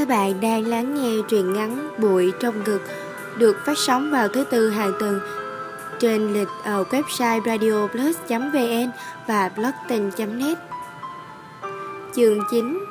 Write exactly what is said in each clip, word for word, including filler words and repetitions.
Các bạn đang lắng nghe truyện ngắn Bụi trong ngực được phát sóng vào thứ tư hàng tuần trên lịch ở website radioplus chấm vn và blogting chấm net. Chương chín.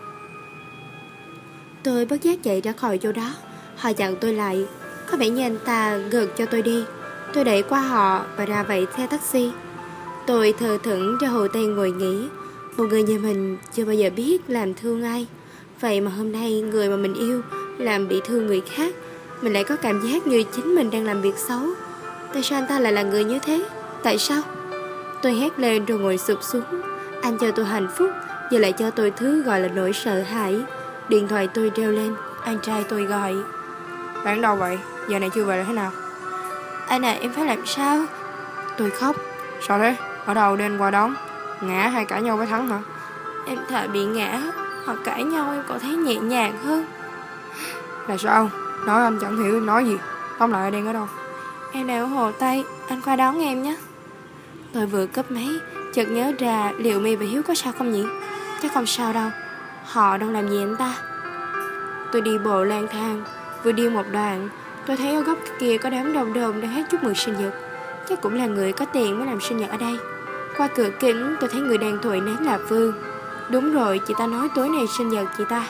Tôi bất giác chạy ra khỏi chỗ đó. Họ chặn tôi lại. Có vẻ như anh ta gợt cho tôi đi. Tôi đẩy qua họ và ra vậy xe taxi. Tôi thờ thẫn ra Hồ Tây ngồi nghỉ. Một người như mình chưa bao giờ biết làm thương ai. Vậy mà hôm nay người mà mình yêu làm bị thương người khác. Mình lại có cảm giác như chính mình đang làm việc xấu. Tại sao anh ta lại là người như thế? Tại sao? Tôi hét lên rồi ngồi sụp xuống. Anh cho tôi hạnh phúc, giờ lại cho tôi thứ gọi là nỗi sợ hãi. Điện thoại tôi reo lên. Anh trai tôi gọi. Bạn đâu vậy? Giờ này chưa về là thế nào? Anh à, em phải làm sao? Tôi khóc. Sao thế? Ở đâu đêm qua đón? Ngã hay cãi nhau với Thắng hả? Em thà bị ngã hoặc cãi nhau em còn thấy nhẹ nhàng hơn. Là sao? Nói anh chẳng hiểu nói gì. Tóm lại đang ở đâu? Em đang ở Hồ Tây, anh qua đón em nhé. Tôi vừa cúp máy, chợt nhớ ra liệu My và Hiếu có sao không nhỉ? Chắc không sao đâu. Họ đang làm gì anh ta? Tôi đi bộ lang thang. Vừa đi một đoạn, tôi thấy ở góc kia có đám đông đông đang hát chúc mừng sinh nhật. Chắc cũng là người có tiền mới làm sinh nhật ở đây. Qua cửa kính tôi thấy người đang thổi nến là Phương. Đúng rồi, chị ta nói tối nay sinh nhật chị ta.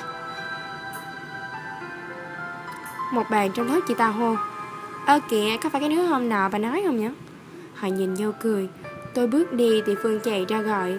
Một bạn trong lớp chị ta hô: Ơ kìa, có phải cái đứa hôm nọ bà nói không nhỉ? Họ nhìn nhau cười. Tôi bước đi thì Phương chạy ra gọi: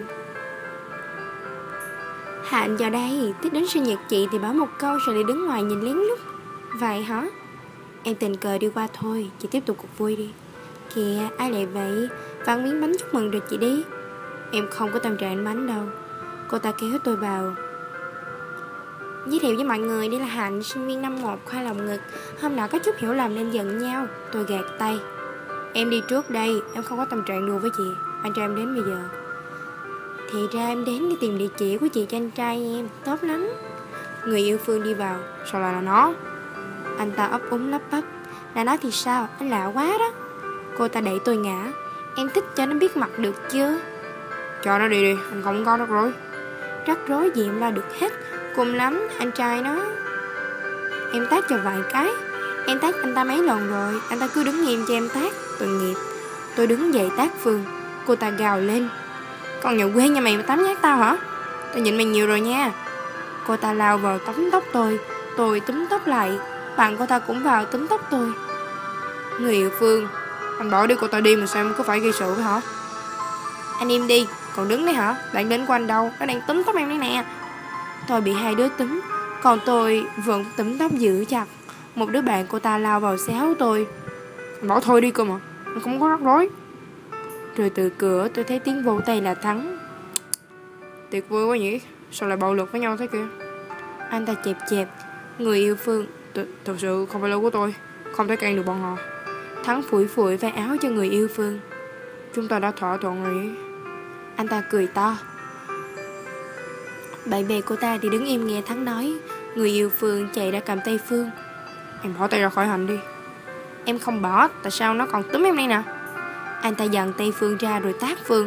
Hạnh vào đây, thích đến sinh nhật chị thì bảo một câu rồi lại đứng ngoài nhìn lén lút. Vậy hả? Em tình cờ đi qua thôi, chị tiếp tục cuộc vui đi. Kìa, ai lại vậy? Vặn miếng bánh chúc mừng rồi chị đi. Em không có tâm trạng ăn bánh đâu. Cô ta kéo tôi vào. Giới thiệu với mọi người, đây là Hạnh, sinh viên năm một khoa lồng ngực. Hôm nọ có chút hiểu lầm nên giận nhau. Tôi gạt tay. Em đi trước đây, em không có tâm trạng đùa với chị. Anh trai em đến bây giờ. Thì ra em đến để tìm địa chỉ của chị cho anh trai em. Tốt lắm. Người yêu Phương đi vào. Sao lại là nó? Anh ta ấp úng lắp bắp. Là nó thì sao, anh lạ quá đó. Cô ta đẩy tôi ngã. Em thích cho nó biết mặt được chưa? Cho nó đi đi, anh không có rắc rối. Rắc rối gì em lo được hết. Cùng lắm, anh trai nó. Em tát cho vài cái. Em tát anh ta mấy lần rồi. Anh ta cứ đứng nghiêm cho em tát. Tội nghiệp. Tôi đứng dậy tát Phương. Cô ta gào lên: Con nhà quê nhà mày mà tắm nhát tao hả? Tao nhịn mày nhiều rồi nha. Cô ta lao vào tóm tóc tôi. Tôi túm tóc lại. Bạn cô ta cũng vào túm tóc tôi. Người yêu Phương, anh bỏ đi cô ta đi mà sao em có phải gây sự với hả? Anh im đi, còn đứng đấy hả? Bạn đến của anh đâu? Nó đang túm tóc em đấy nè. Tôi bị hai đứa túm, còn tôi vẫn túm tóc giữ chặt. Một đứa bạn cô ta lao vào xéo tôi. Anh bỏ thôi đi cơ mà, anh không có rắc rối. Rồi từ cửa tôi thấy tiếng vỗ tay là Thắng. Tuyệt vời quá nhỉ, sao lại bạo lực với nhau thế kia? Anh ta chẹp chẹp. Người yêu Phương, Thật sự không phải lỗi của tôi, không thể can được bọn họ. Thắng phủi phủi vai áo cho người yêu Phương. Chúng ta đã thỏa thuận rồi. Anh ta cười to. Bạn bè cô ta thì đứng im nghe Thắng nói. Người yêu Phương chạy ra cầm tay Phương. Em bỏ tay ra khỏi Hạnh đi. Em không bỏ, tại sao nó còn túm em đây nè? Anh ta giằng tay Phương ra rồi tát Phương.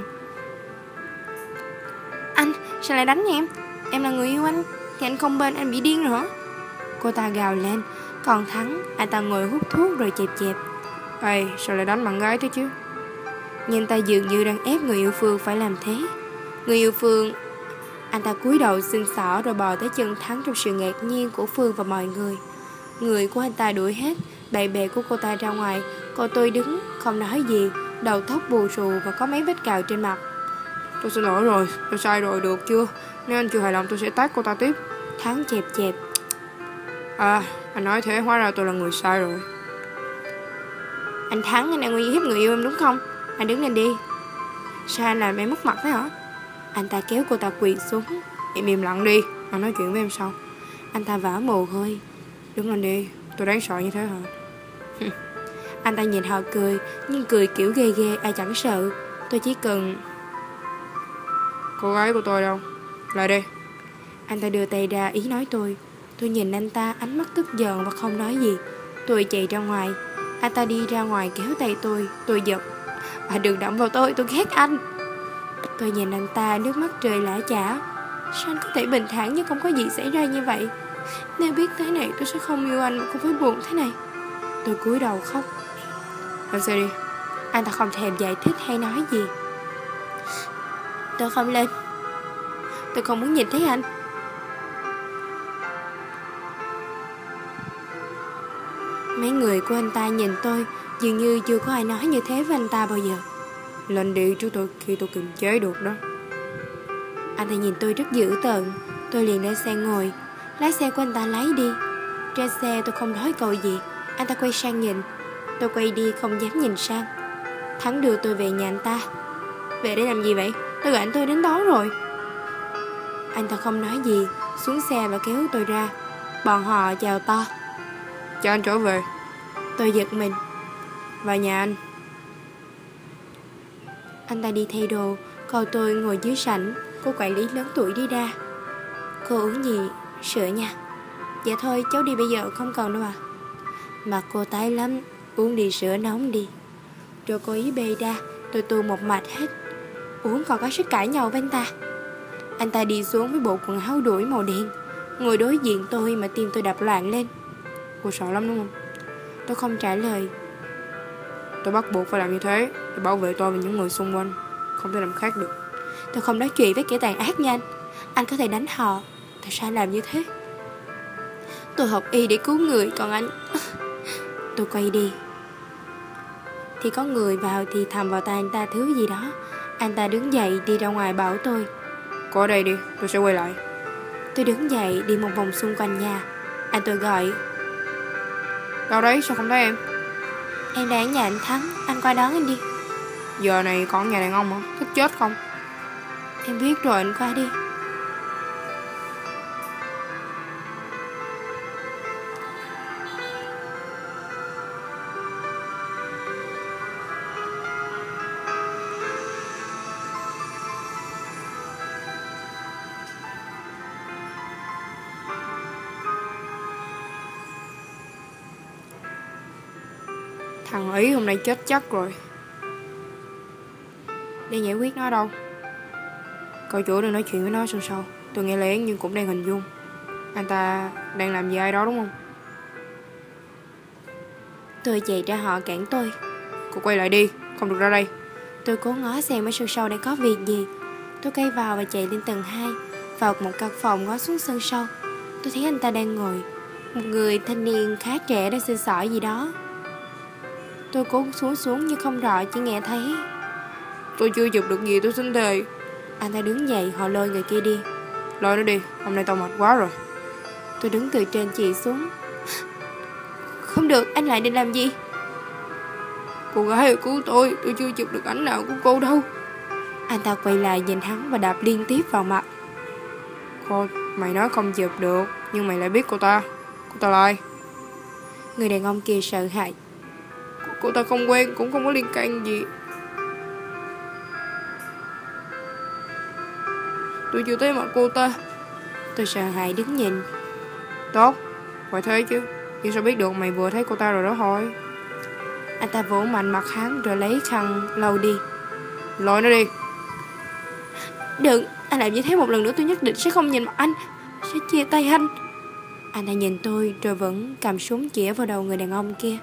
Anh, sao lại đánh em? Em là người yêu anh, thì anh không bên anh bị điên rồi hả? Cô ta gào lên. Còn Thắng, anh ta ngồi hút thuốc rồi chẹp chẹp. Ê, sao lại đánh bạn gái thế chứ? Nhưng ta dường như đang ép người yêu Phương phải làm thế. Người yêu Phương, anh ta cúi đầu xinh xỏ rồi bò tới chân Thắng trong sự ngạc nhiên của Phương và mọi người. Người của anh ta đuổi hết, bạn bè của cô ta ra ngoài. Còn tôi đứng, không nói gì, đầu tóc bù xù và có mấy vết cào trên mặt. Tôi xin lỗi rồi, tôi sai rồi, được chưa? Nếu anh chưa hài lòng tôi sẽ tát cô ta tiếp. Thắng chẹp chẹp. À, anh nói thế hóa ra tôi là người sai rồi. Anh Thắng, anh đang uy hiếp người yêu em đúng không? Anh đứng lên đi. Sao anh làm em mất mặt thế hả? Anh ta kéo cô ta quỳ xuống. Em im lặng đi, anh nói chuyện với em sau. Anh ta vã mồ hôi. Đứng lên đi, tôi đáng sợ như thế hả? Anh ta nhìn họ cười, nhưng cười kiểu ghê ghê, ai chẳng sợ. Tôi chỉ cần... Cô gái của tôi đâu? Lại đây. Anh ta đưa tay ra ý nói tôi. Tôi nhìn anh ta ánh mắt tức giận và không nói gì. Tôi chạy ra ngoài. Anh ta đi ra ngoài kéo tay tôi. Tôi giật. À, đừng động vào tôi, tôi ghét anh. Tôi nhìn anh ta nước mắt rơi lã chả. Sao anh có thể bình thản như không có gì xảy ra như vậy? Nếu biết thế này tôi sẽ không yêu anh mà cũng phải buồn thế này. Tôi cúi đầu khóc. Lên xe đi. Anh ta không thèm giải thích hay nói gì. Tôi không lên. Tôi không muốn nhìn thấy anh. Mấy người của anh ta nhìn tôi, dường như chưa có ai nói như thế với anh ta bao giờ. Lên đi chú tôi, khi tôi kiềm chế được đó. Anh ta nhìn tôi rất dữ tợn. Tôi liền lên xe ngồi. Lái xe của anh ta lái đi. Trên xe tôi không nói câu gì. Anh ta quay sang nhìn. Tôi quay đi không dám nhìn sang. Thắng đưa tôi về nhà anh ta. Về để làm gì vậy? Tôi gọi anh tôi đến đó rồi. Anh ta không nói gì, xuống xe và kéo tôi ra. Bọn họ chào to. Cho anh trở về. Tôi giật mình. Vào nhà anh. Anh ta đi thay đồ, còn tôi ngồi dưới sảnh. Cô quản lý lớn tuổi đi ra. Cô uống gì? Sữa nha. Dạ thôi cháu đi bây giờ không cần đâu à. Mặt cô tái lắm. Uống đi sữa nóng đi. Rồi cô ý bê ra. Tôi tu một mạch hết. Uống còn có sức cãi nhau với anh ta. Anh ta đi xuống với bộ quần áo đuổi màu đen, ngồi đối diện tôi mà tim tôi đập loạn lên. Cô sợ lắm đúng không? Tôi không trả lời. Tôi bắt buộc phải làm như thế để bảo vệ tôi và những người xung quanh. Không thể làm khác được. Tôi không nói chuyện với kẻ tàn ác như anh. Anh có thể đánh họ. Tại sao anh làm như thế? Tôi học y để cứu người, còn anh... Tôi quay đi. Thì có người vào thì thầm vào tai anh ta thứ gì đó. Anh ta đứng dậy đi ra ngoài bảo tôi. Cô ở đây đi, tôi sẽ quay lại. Tôi đứng dậy đi một vòng xung quanh nhà. Anh tôi gọi. Đâu đấy, sao không thấy em? Em đang ở nhà anh Thắng, anh qua đón anh đi. Giờ này còn nhà đàn ông hả? Thích chết không? Em biết rồi, anh qua đi. Thằng Ý hôm nay chết chắc rồi. Để giải quyết nó đâu? Cậu chủ đừng nói chuyện với nó sâu sâu. Tôi nghe lén nhưng cũng đang hình dung. Anh ta đang làm gì ai đó đúng không? Tôi chạy ra họ cản tôi. Cô quay lại đi, không được ra đây. Tôi cố ngó xem ở sân sau đang có việc gì. Tôi cây vào và chạy lên tầng hai. Vào một căn phòng ngó xuống sân sau. Tôi thấy anh ta đang ngồi. Một người thanh niên khá trẻ đang xin xỏ gì đó. Tôi cố xuống xuống nhưng không rõ, chỉ nghe thấy. Tôi chưa chụp được gì, tôi xin thề. Anh ta đứng dậy, họ lôi người kia đi. Lôi nó đi, hôm nay tao mệt quá rồi. Tôi đứng từ trên chị xuống. Không được, anh lại định làm gì? Cô gái ơi cứu tôi, tôi chưa chụp được ảnh nào của cô đâu. Anh ta quay lại nhìn hắn và đạp liên tiếp vào mặt. Cô, mày nói không chụp được, nhưng mày lại biết cô ta. Cô ta là ai? Người đàn ông kia sợ hãi. Cô, cô ta không quen, cũng không có liên can gì. Tôi chưa thấy mặt cô ta. Tôi sợ hãi đứng nhìn. Tốt, phải thế chứ. Nhưng sao biết được mày vừa thấy cô ta rồi đó thôi. Anh ta vỗ mạnh mặt hắn rồi lấy khăn lau đi. Lôi nó đi. Đừng, anh làm như thế một lần nữa tôi nhất định sẽ không nhìn mặt anh. Sẽ chia tay anh. Anh ta nhìn tôi rồi vẫn cầm súng chĩa vào đầu người đàn ông kia.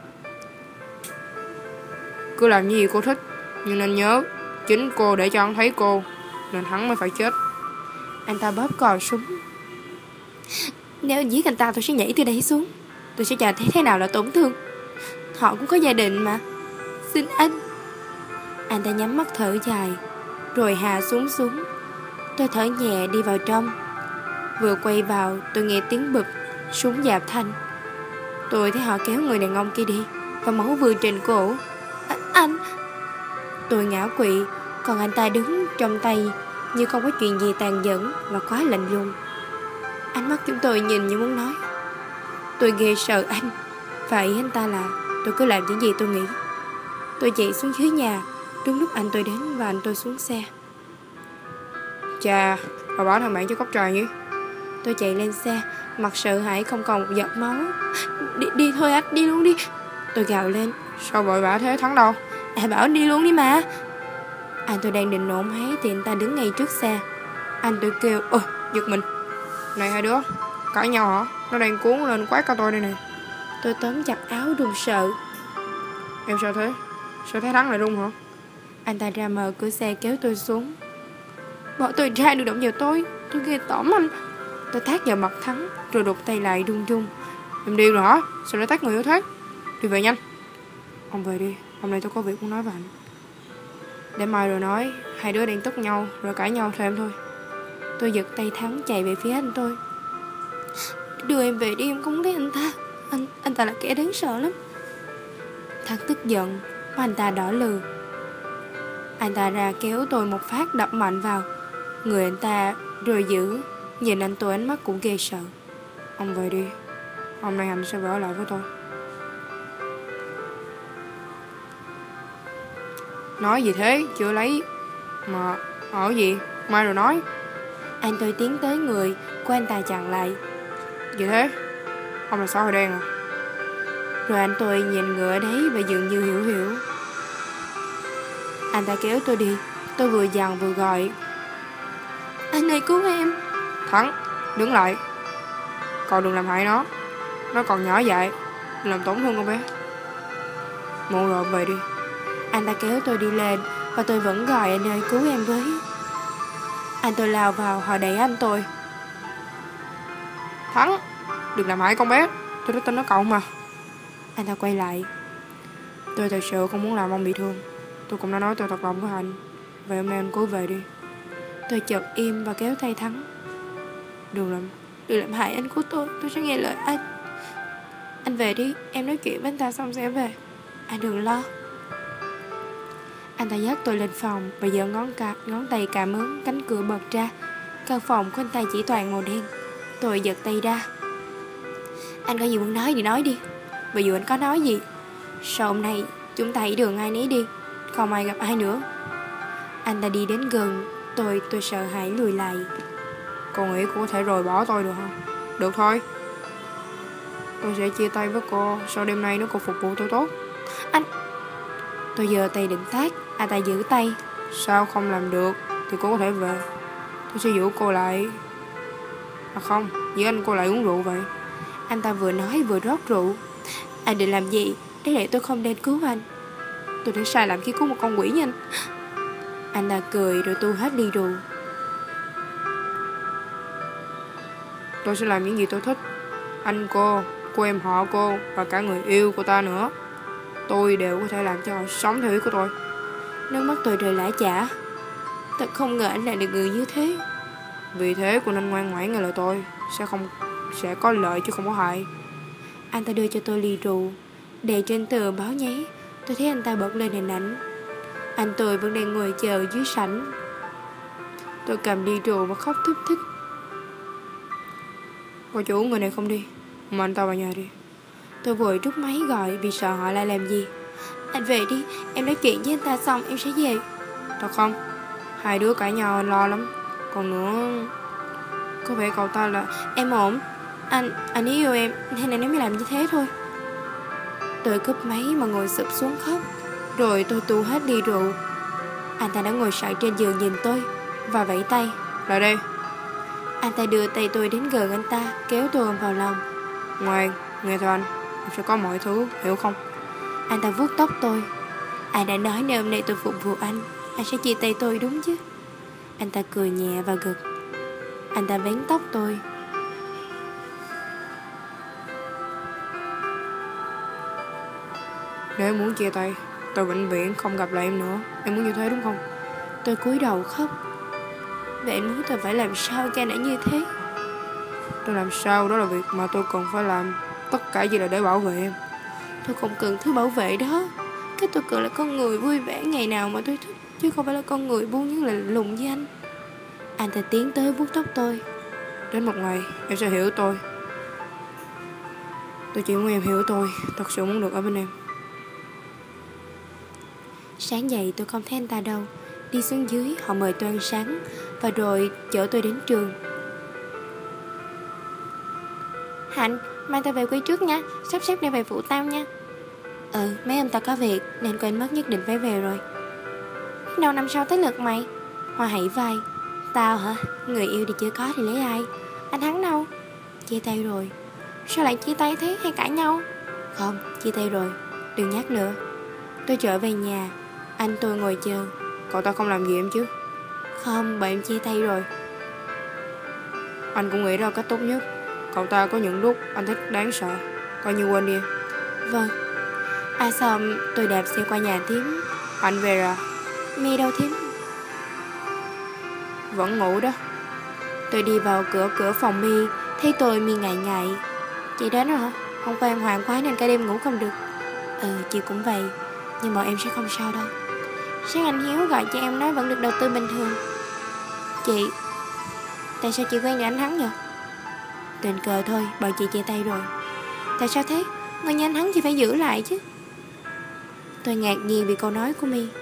Cứ làm như gì cô thích. Nhưng nên nhớ, chính cô để cho hắn thấy cô, nên hắn mới phải chết. Anh ta bóp cò súng. Nếu anh giết anh ta tôi sẽ nhảy từ đây xuống. Tôi sẽ chờ thấy thế nào là tổn thương. Họ cũng có gia đình mà. Xin anh. Anh ta nhắm mắt thở dài rồi hạ xuống xuống. Tôi thở nhẹ đi vào trong. Vừa quay vào tôi nghe tiếng bực, súng dạp thanh. Tôi thấy họ kéo người đàn ông kia đi và máu vừa trên cổ. À, anh. Tôi ngã quỵ, còn anh ta đứng trong tay như không có chuyện gì tàn nhẫn và quá lạnh lùng. Ánh mắt chúng tôi nhìn như muốn nói. Tôi ghê sợ anh. Vậy anh ta là tôi cứ làm những gì tôi nghĩ. Tôi chạy xuống dưới nhà. Đúng lúc anh tôi đến và anh tôi xuống xe. Chà, bà bảo thằng bạn cho cốc trà nhỉ? Tôi chạy lên xe, mặt sợ hãi không còn một giọt máu. Đi, đi thôi anh, đi luôn đi. Tôi gào lên. Sao vội vã thế, Thắng đâu? À bảo anh đi luôn đi mà. Anh tôi đang định nổ máy thì anh ta đứng ngay trước xe. Anh tôi kêu. Ôi, giật mình. Này hai đứa, Cãi nhau hả? Nó đang cuốn lên quát cả tôi đây nè. Tôi tóm chặt áo run sợ. Em sao thế? Sao thấy Thắng lại run hả? Anh ta ra mở cửa xe kéo tôi xuống. Bỏ tôi ra, đừng động vào tôi. Tôi ghê tởm anh. Tôi tát vào mặt Thắng, rồi đục tay lại run run. Em điên rồi hả? Sao lại tát người yếu thế? Đi về nhanh. Ông về đi, hôm nay tôi có việc muốn nói với anh. Để mai rồi nói. Hai đứa đang tức nhau rồi cãi nhau thêm thôi. Tôi giật tay Thắng chạy về phía anh tôi. Đưa em về đi, em không thấy anh ta. Anh anh ta là kẻ đáng sợ lắm. Thắng tức giận, mà anh ta đỏ lừ. Anh ta ra kéo tôi một phát đập mạnh vào người anh ta rồi giữ. Nhìn anh tôi ánh mắt cũng ghê sợ. Ông về đi, hôm nay anh sẽ về ở lại với tôi. Nói gì thế? Chưa lấy mà ở gì? Mai rồi nói. Anh tôi tiến tới người của anh ta chặn lại. Gì thế? Ông là sao hồi đen à? Rồi anh tôi nhìn người ở đấy và dường như hiểu hiểu. Anh ta kéo tôi đi. Tôi vừa dằn vừa gọi. Anh ơi cứu em. Thắng, đứng lại. Cậu đừng làm hại nó. Nó còn nhỏ dại, làm tổn thương con bé. Muộn rồi, về đi. Anh ta kéo tôi đi lên và tôi vẫn gọi anh ơi cứu em với. Anh tôi lao vào, họ đẩy anh tôi. Thắng, đừng làm hại con bé. Tôi đã tin nó cậu mà. Anh ta quay lại. Tôi thật sự không muốn làm ông bị thương. Tôi cũng đã nói tôi thật lòng với anh. Vậy hôm nay anh cố về đi. Tôi chợt im và kéo tay Thắng. Đừng làm Đừng làm hại anh của tôi. Tôi sẽ nghe lời anh. Anh về đi, em nói chuyện với anh ta xong sẽ về. Anh đừng lo. Anh ta dắt tôi lên phòng và giơ ngón, cả, ngón tay cảm ơn cánh cửa bật ra. Căn phòng của anh ta chỉ toàn màu đen. Tôi giật tay ra. Anh có gì muốn nói thì nói đi. Bây giờ anh có nói gì? Sau hôm nay chúng ta hãy đường ai nấy đi. Không ai gặp ai nữa. Anh ta đi đến gần tôi. Tôi sợ hãi lùi lại. Cô nghĩ cô có thể rời bỏ tôi được không? Được thôi. Tôi sẽ chia tay với cô. Sau đêm nay nếu cô phục vụ tôi tốt. Anh. Tôi giơ tay định tát. Anh ta giữ tay. Sao không làm được thì cô có thể về. Tôi sẽ giữ cô lại. À không, giữ anh cô lại uống rượu vậy. Anh ta vừa nói vừa rót rượu. Anh định làm gì để để tôi không đến cứu anh? Tôi đã sai làm khi cứu một con quỷ như anh. Anh ta cười rồi tu hết ly rượu. Tôi sẽ làm những gì tôi thích. Anh cô, cô em họ cô và cả người yêu của ta nữa, tôi đều có thể làm cho họ sống theo ý của tôi. Nước mắt tôi rơi lã chả. Thật không ngờ anh lại được người như thế. Vì thế cô nên ngoan ngoãn nghe lời tôi. Sẽ không Sẽ có lợi chứ không có hại. Anh ta đưa cho tôi ly rượu. Để trên tờ báo nháy. Tôi thấy anh ta bật lên hình ảnh. Anh tôi vẫn đang ngồi chờ dưới sảnh. Tôi cầm ly rượu và khóc thúc thích. Cô chủ, người này không đi, mà anh ta vào nhà đi. Tôi vội rút máy gọi vì sợ họ lại làm gì. Anh về đi, em nói chuyện với anh ta xong em sẽ về. Thật không? Hai đứa cãi nhau anh lo lắm. Còn nữa, có vẻ cậu ta là... Em ổn. Anh, anh ấy yêu em, hay là nếu mới làm như thế thôi. Tôi cúp máy mà ngồi sụp xuống khóc. Rồi tôi tu hết ly rượu. Anh ta đã ngồi sải trên giường nhìn tôi và vẫy tay. Lại đây. Anh ta đưa tay tôi đến gần anh ta, kéo tôi ôm vào lòng. Ngoan, nghe theo anh, em sẽ có mọi thứ, hiểu không? Anh ta vuốt tóc tôi. Anh đã nói nếu hôm nay tôi phục vụ anh, anh sẽ chia tay tôi đúng chứ? Anh ta cười nhẹ và gật. Anh ta vén tóc tôi. Nếu em muốn chia tay, tôi vĩnh viễn không gặp lại em nữa. Em muốn như thế đúng không? Tôi cúi đầu khóc. Vậy anh muốn tôi phải làm sao cho anh ấy như thế? Tôi làm sao đó là việc mà tôi cần phải làm. Tất cả chỉ là để bảo vệ em. Tôi không cần thứ bảo vệ đó. Cái tôi cần là con người vui vẻ ngày nào mà tôi thích, chứ không phải là con người buông những lời lùng với anh. Anh ta tiến tới vuốt tóc tôi. Đến một ngày em sẽ hiểu tôi. Tôi chỉ muốn em hiểu tôi. Thật sự muốn được ở bên em. Sáng dậy tôi không thấy anh ta đâu. Đi xuống dưới họ mời tôi ăn sáng và rồi chở tôi đến trường. Hạnh, mai tao về quê trước nha. Sắp xếp để về phụ tao nha. Ừ, mấy ông tao có việc nên quên mất nhất định phải về rồi. Biết đâu năm sau tới lượt mày. Hoa hãy vai. Tao hả? Người yêu thì chưa có thì lấy ai? Anh Thắng đâu? Chia tay rồi. Sao lại chia tay thế, hay cãi nhau? Không, chia tay rồi, đừng nhắc nữa. Tôi trở về nhà, anh tôi ngồi chờ. Cậu ta không làm gì em chứ? Không, bọn em chia tay rồi. Anh cũng nghĩ ra cách tốt nhất. Cậu ta có những lúc anh thích đáng sợ, coi như quên đi. Vâng. À xong tôi đạp xe qua nhà thím. Anh về rồi. Mi đâu thím? Vẫn ngủ đó. Tôi đi vào cửa cửa phòng Mi, thấy tôi Mi ngại ngại. Chị đến rồi hả? Hôm qua em hoảng quá nên cả đêm ngủ không được. Ừ, chị cũng vậy, nhưng mà em sẽ không sao đâu. Sáng anh Hiếu gọi cho em nói vẫn được đầu tư bình thường. Chị, tại sao chị quen được anh Thắng vậy? Tình cờ thôi, bọn chị chia tay rồi. Tại sao thế? Người như anh Thắng chị phải giữ lại chứ. Tôi ngạc nhiên vì câu nói của My.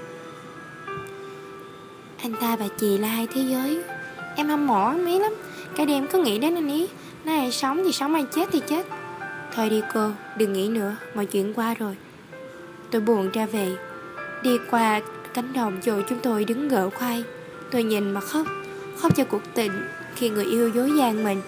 Anh ta và chị là hai thế giới. Em hâm mộ anh ấy lắm. Cả đêm cứ nghĩ đến anh ấy. Nói ai sống thì sống, ai chết thì chết. Thôi đi cô, đừng nghĩ nữa, mọi chuyện qua rồi. Tôi buồn ra về. Đi qua cánh đồng chỗ chúng tôi đứng gỡ khoai. Tôi nhìn mà khóc. Khóc cho cuộc tình khi người yêu dối gian mình.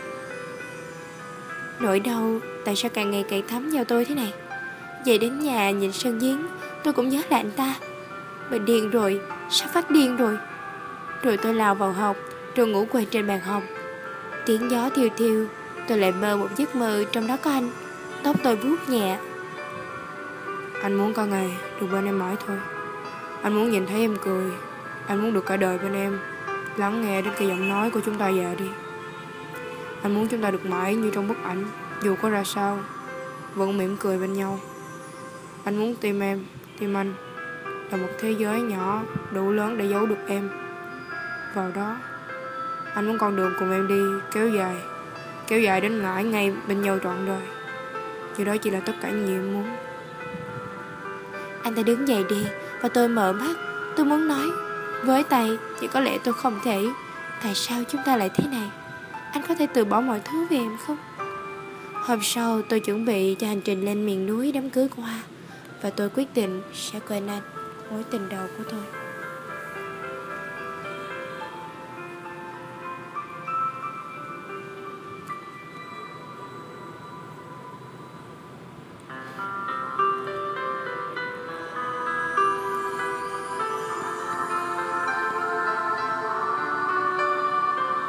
Nỗi đau tại sao càng ngày càng thấm vào tôi thế này. Về đến nhà nhìn sân giếng, tôi cũng nhớ là anh ta. Mình điên rồi, sắp phát điên rồi. Rồi tôi lao vào học, rồi ngủ quên trên bàn học. Tiếng gió thiêu thiêu, tôi lại mơ một giấc mơ trong đó có anh. Tóc tôi vuốt nhẹ. Anh muốn có ngày được bên em mãi thôi. Anh muốn nhìn thấy em cười. Anh muốn được cả đời bên em, lắng nghe đến cái giọng nói của chúng ta già đi. Anh muốn chúng ta được mãi như trong bức ảnh, dù có ra sao vẫn mỉm cười bên nhau. Anh muốn tim em, tim anh là một thế giới nhỏ đủ lớn để giấu được em vào đó. Anh muốn con đường cùng em đi kéo dài, kéo dài đến mãi ngay bên nhau trọn đời. Điều đó chỉ là tất cả những gì em muốn. Anh ta đứng dậy đi và tôi mở mắt. Tôi muốn nói với tay, chỉ có lẽ tôi không thể. Tại sao chúng ta lại thế này? Anh có thể từ bỏ mọi thứ vì em không? Hôm sau tôi chuẩn bị cho hành trình lên miền núi đám cưới của Hoa. Và tôi quyết định sẽ quên anh, mối tình đầu của tôi.